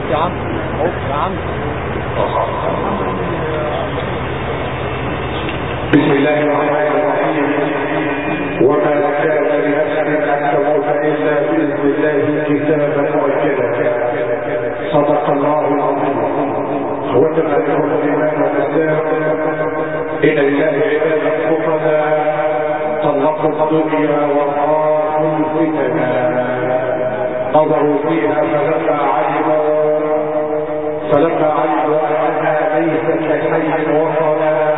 يا عم يا عم. بسم الله الرحمن الرحيم. وما كان لنفس ان تموت الا باذن الله كتابا مؤجلا. صدق الله العظيم. وتبارك الايمان والاسلام ان لله عبادا فقراء طلقوا الدنيا وخافوا الفتنا نظروا فيها فلما علموا انها ليست لحي وطنا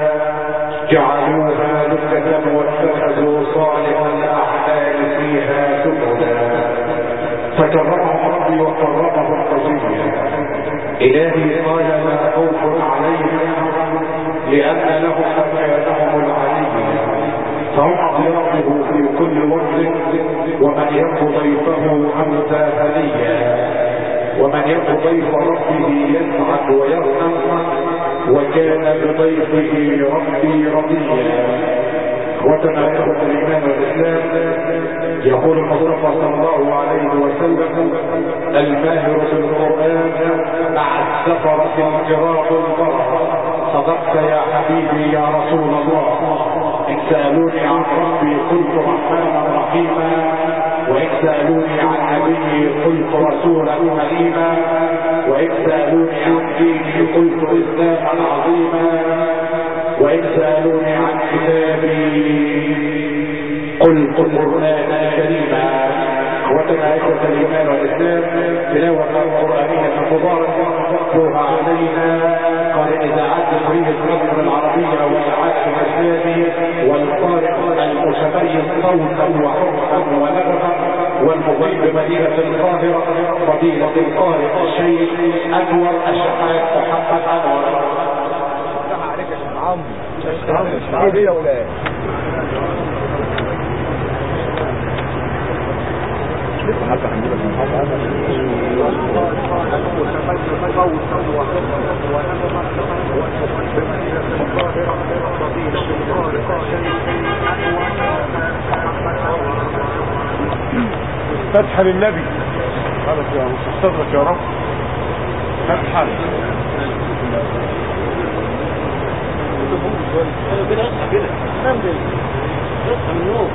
جعلوها لكة واتخذوا صالح الاعمال فيها سبلا. فكرمهم ربي وقربهم قصيا. الهي قال لا خوف عليهم لان لهم مكانهم العلي فهم اضيافه في كل وقت. ومن يك ضيفه امسى هنيا ومن يك ضيف ربه يسعد ويرحم وكان بضيفه ربي رضيا. وتناقض الايمان والاسلام. يقول المصطفى صلى الله عليه وسلم الماهر بالقران مع السفره الكرام البرره. صدقت يا حبيبي يا رسول الله. ان سالوني عن ربي قلت رحمنا رحيما وان سالوني عن نبيي قلت رسولا كريما وان سالوني عن ديني قلت اسلاما عظيما وان سالوني عن كتابي قلت قرانا كريما. وتناقض الايمان والاسلام. تلاوه قرانيه مباركه تتلوها علينا قارئ اذاعات جمهوريه مصر العربيه واذاعات الاسلامي والقارئ المتميز صوتا وحرفا ونغمه والمقيم بمدينه القاهره فضيله القارئ الشيخ انور الشحات محمد انور. ايه يا ولاد حتى عندنا فتح للنبي. خلاص يا مستدرك يا رب. فتح كده كده ننزل نصحى من النوم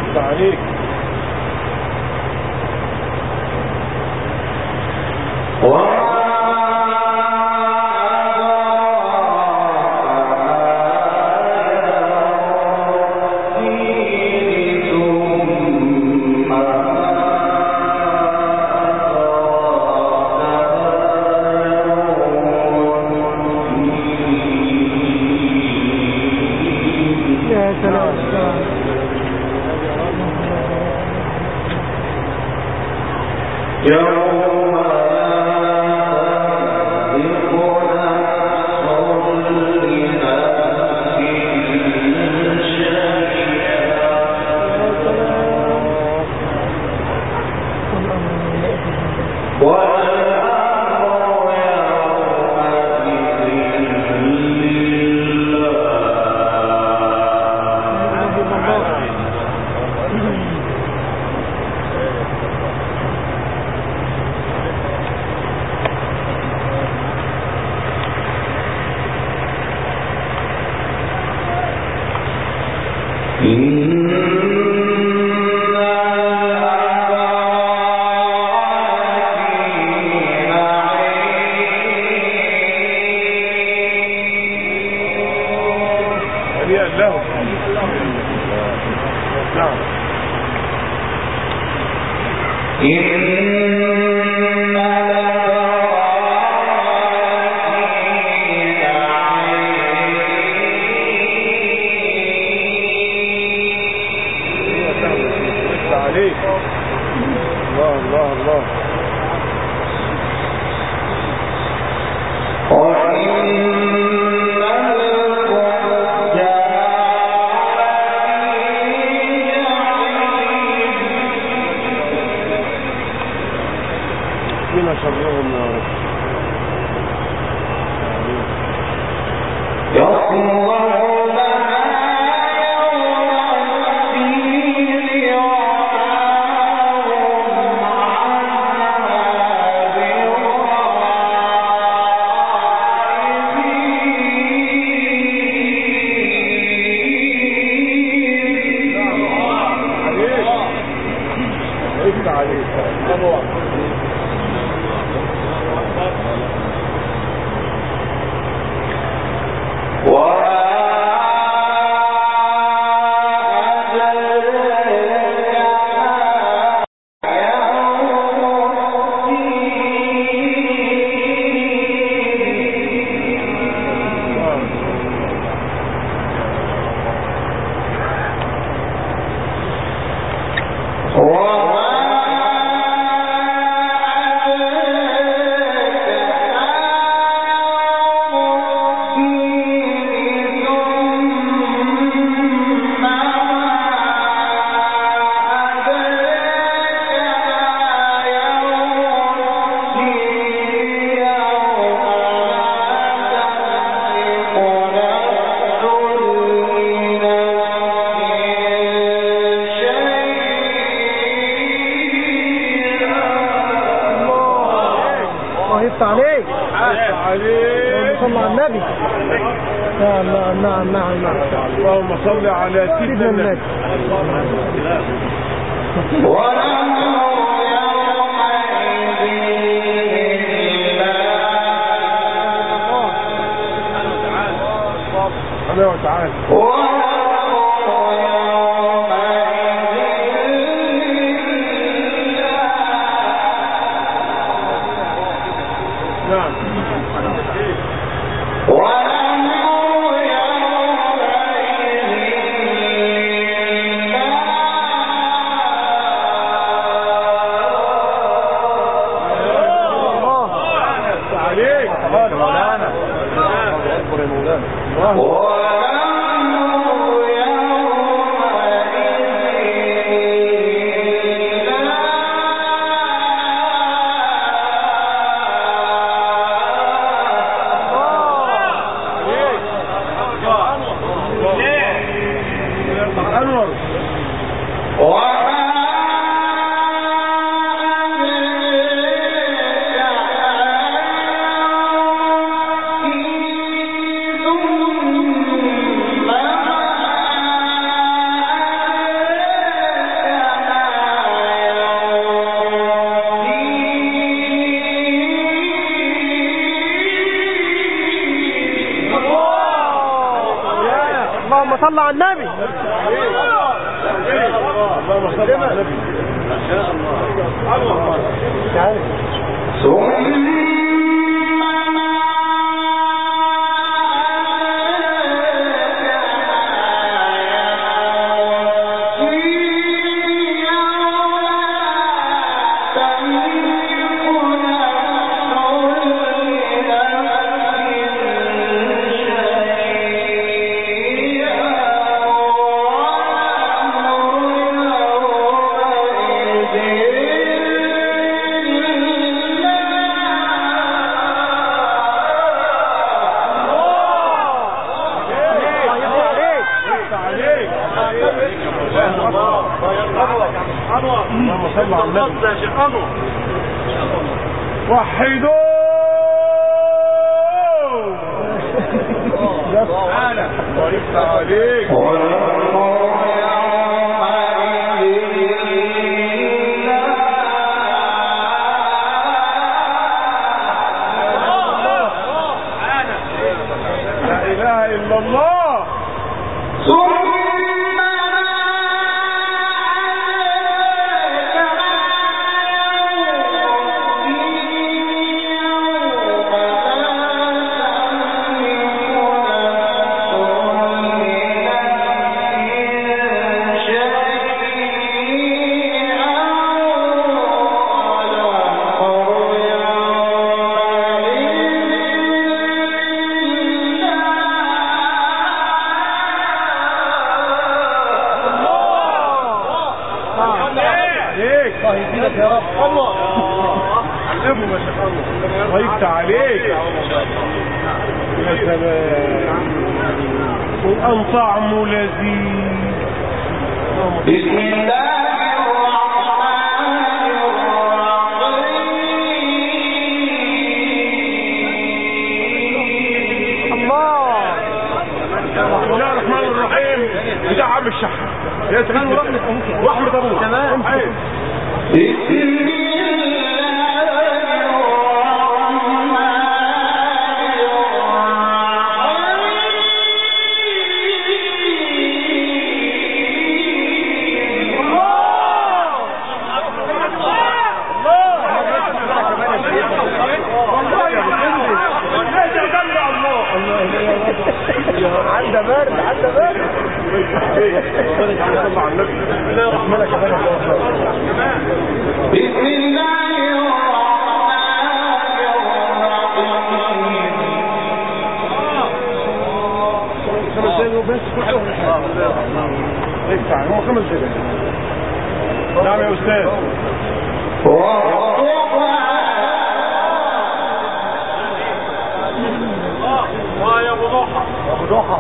عليك. اللهم صل على سيدنا النبي. وتعالى نعم. عليك مولانا. صل على النبي. اللهم صل على النبي. ما شاء الله. اللهم صل على النبي. وحدوا تعالى ويفتح عليك. لا اله الا الله. يا رب الله علمه ما شاء الله ويفتح عليك. يا سلام والآن طعمه لذيذ. بسم الله الرحمن الرحيم بتاع عم الشحن يا سلام ورحمة ابوه تمام. عنده برد عنده برد. بسم الله هم 5 دقايق. نعم يا استاذ. يا ابو ضحى ابو ضحى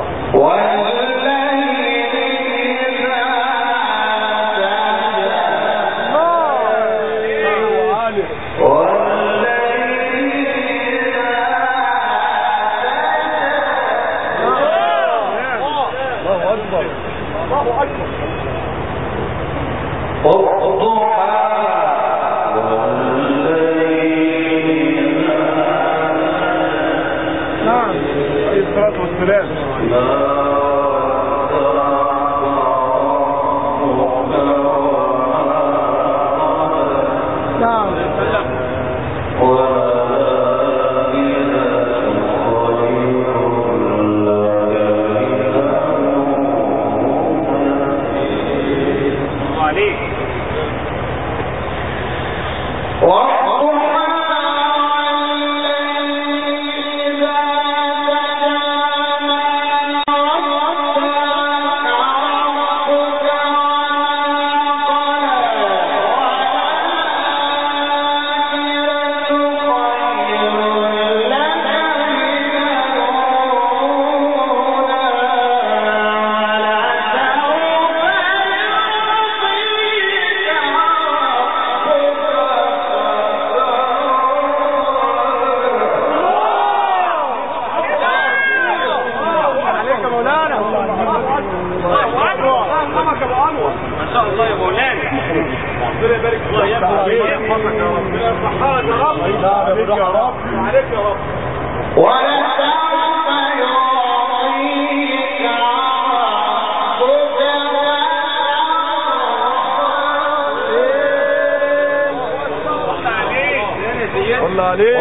ولسوف يعطيك عليه.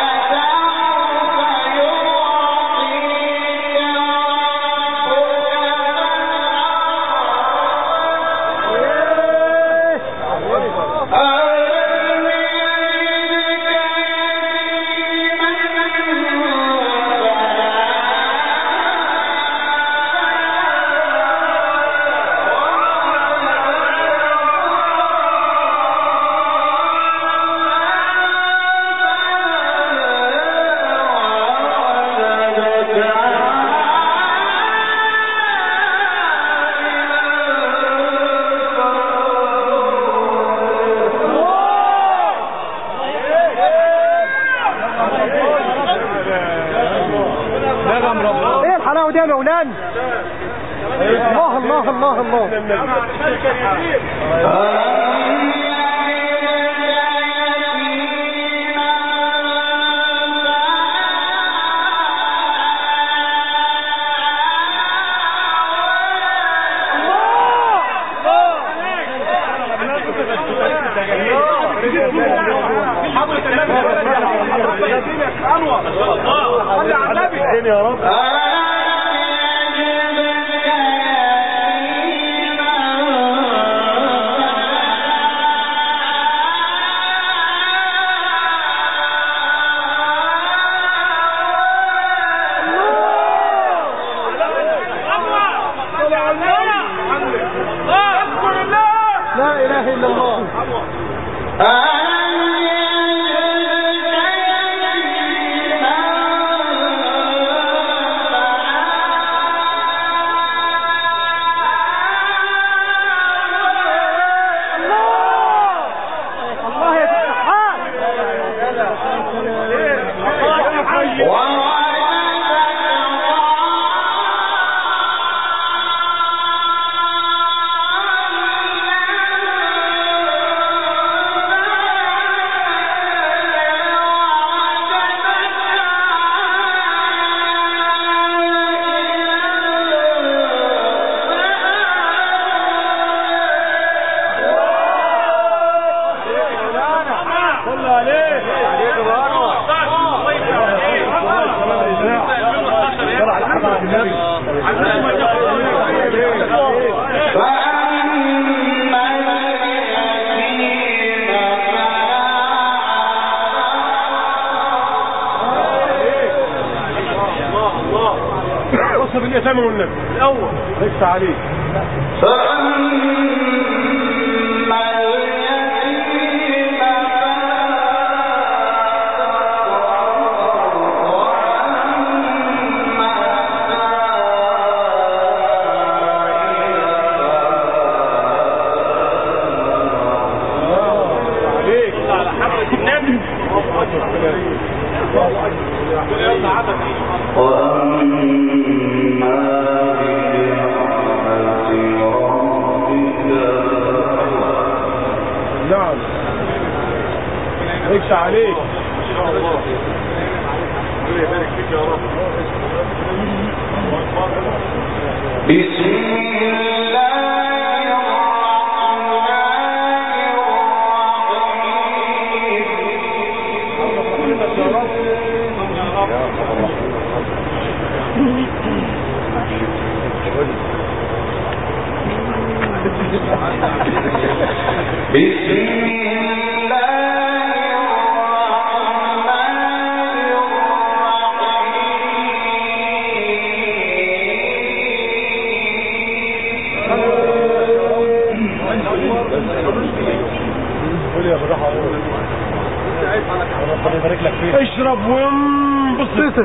ايه الحلاوه دي يا مولانا؟ الله الله الله الله. يا رب. لا اله الا الله. وصف اليتامى والنبي الاول ليس عليك. نعم ليس عليك. ان شاء الله ربنا يبارك فيك يا رب. بسم الله اشرب وانبسط.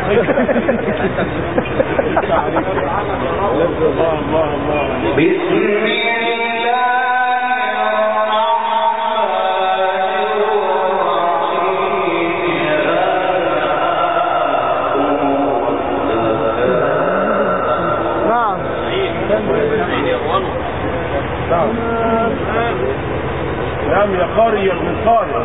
الله الله الله. بسم نعم يا قاري يا ابن قاري.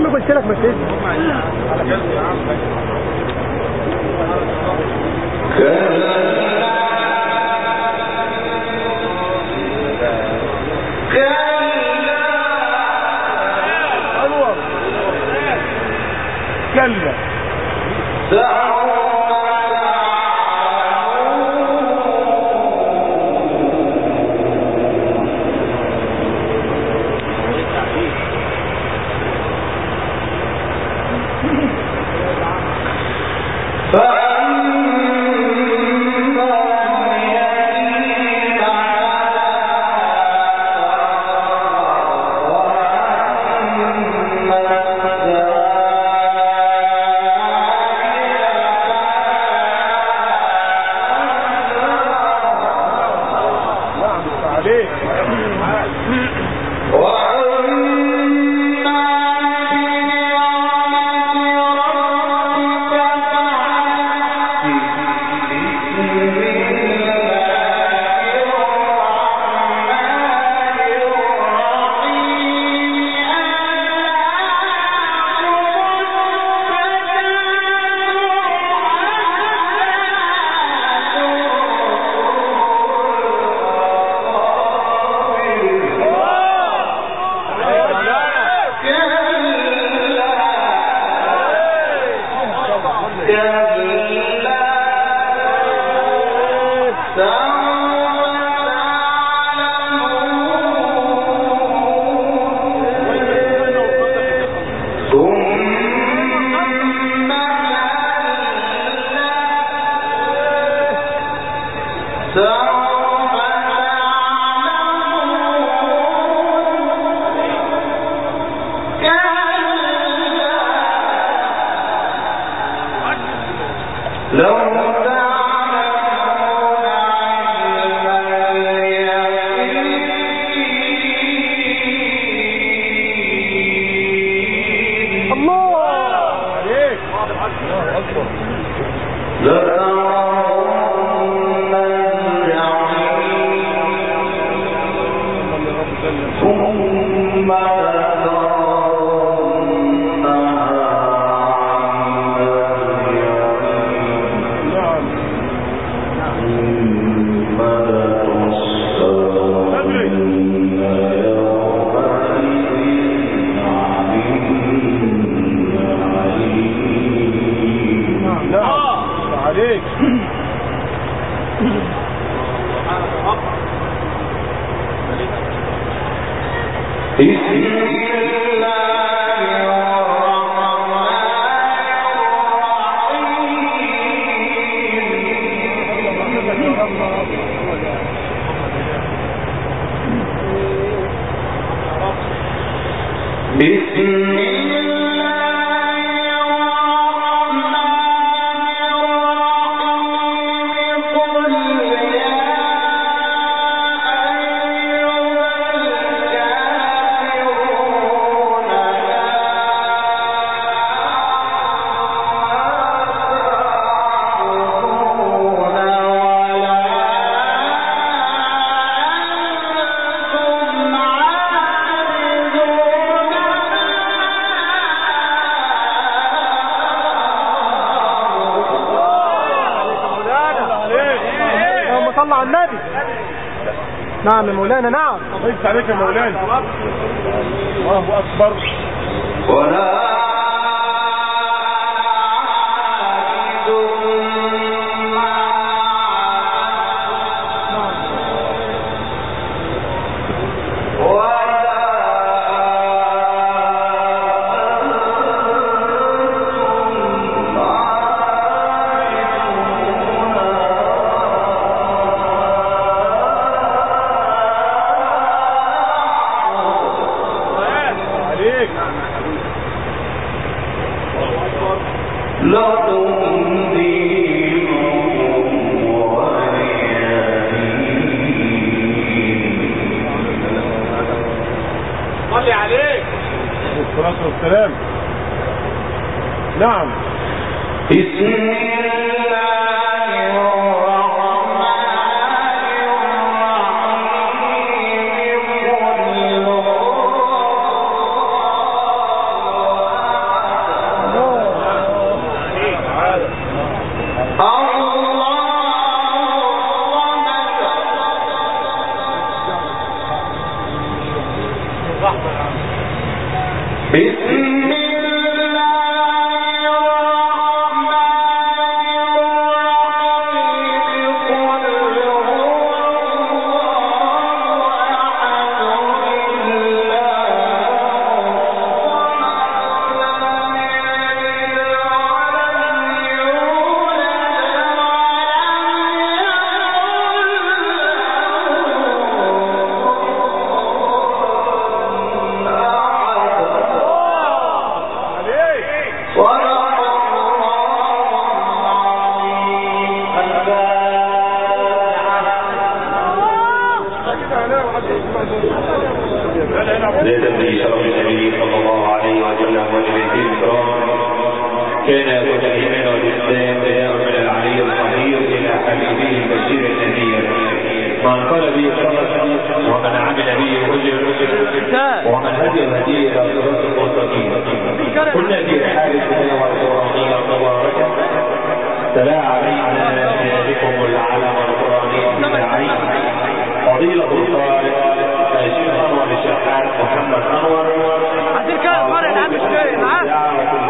عم قلت لك ما تنسى على جنب يا عم. كلا صلى على النبي. نعم يا مولانا. نعم ليس عليك يا مولانا. الله أكبر. ولا والسلام. نعم. بسم الله الرحمن الرحيم. كان يقول الإيمان والإسلام بداء من العلي القدير إلى حبيبه البشير النذير، من قال به صدق ومن عمل به أجر ومن هدي الهدي إلى صراط المستقيم. كنا في رحاب التلاوة القرآنية المباركة تلا علينا بكم العلم القرآني الداعي فضيلة القارئ الشيخ أنور الشحات محمد أنور.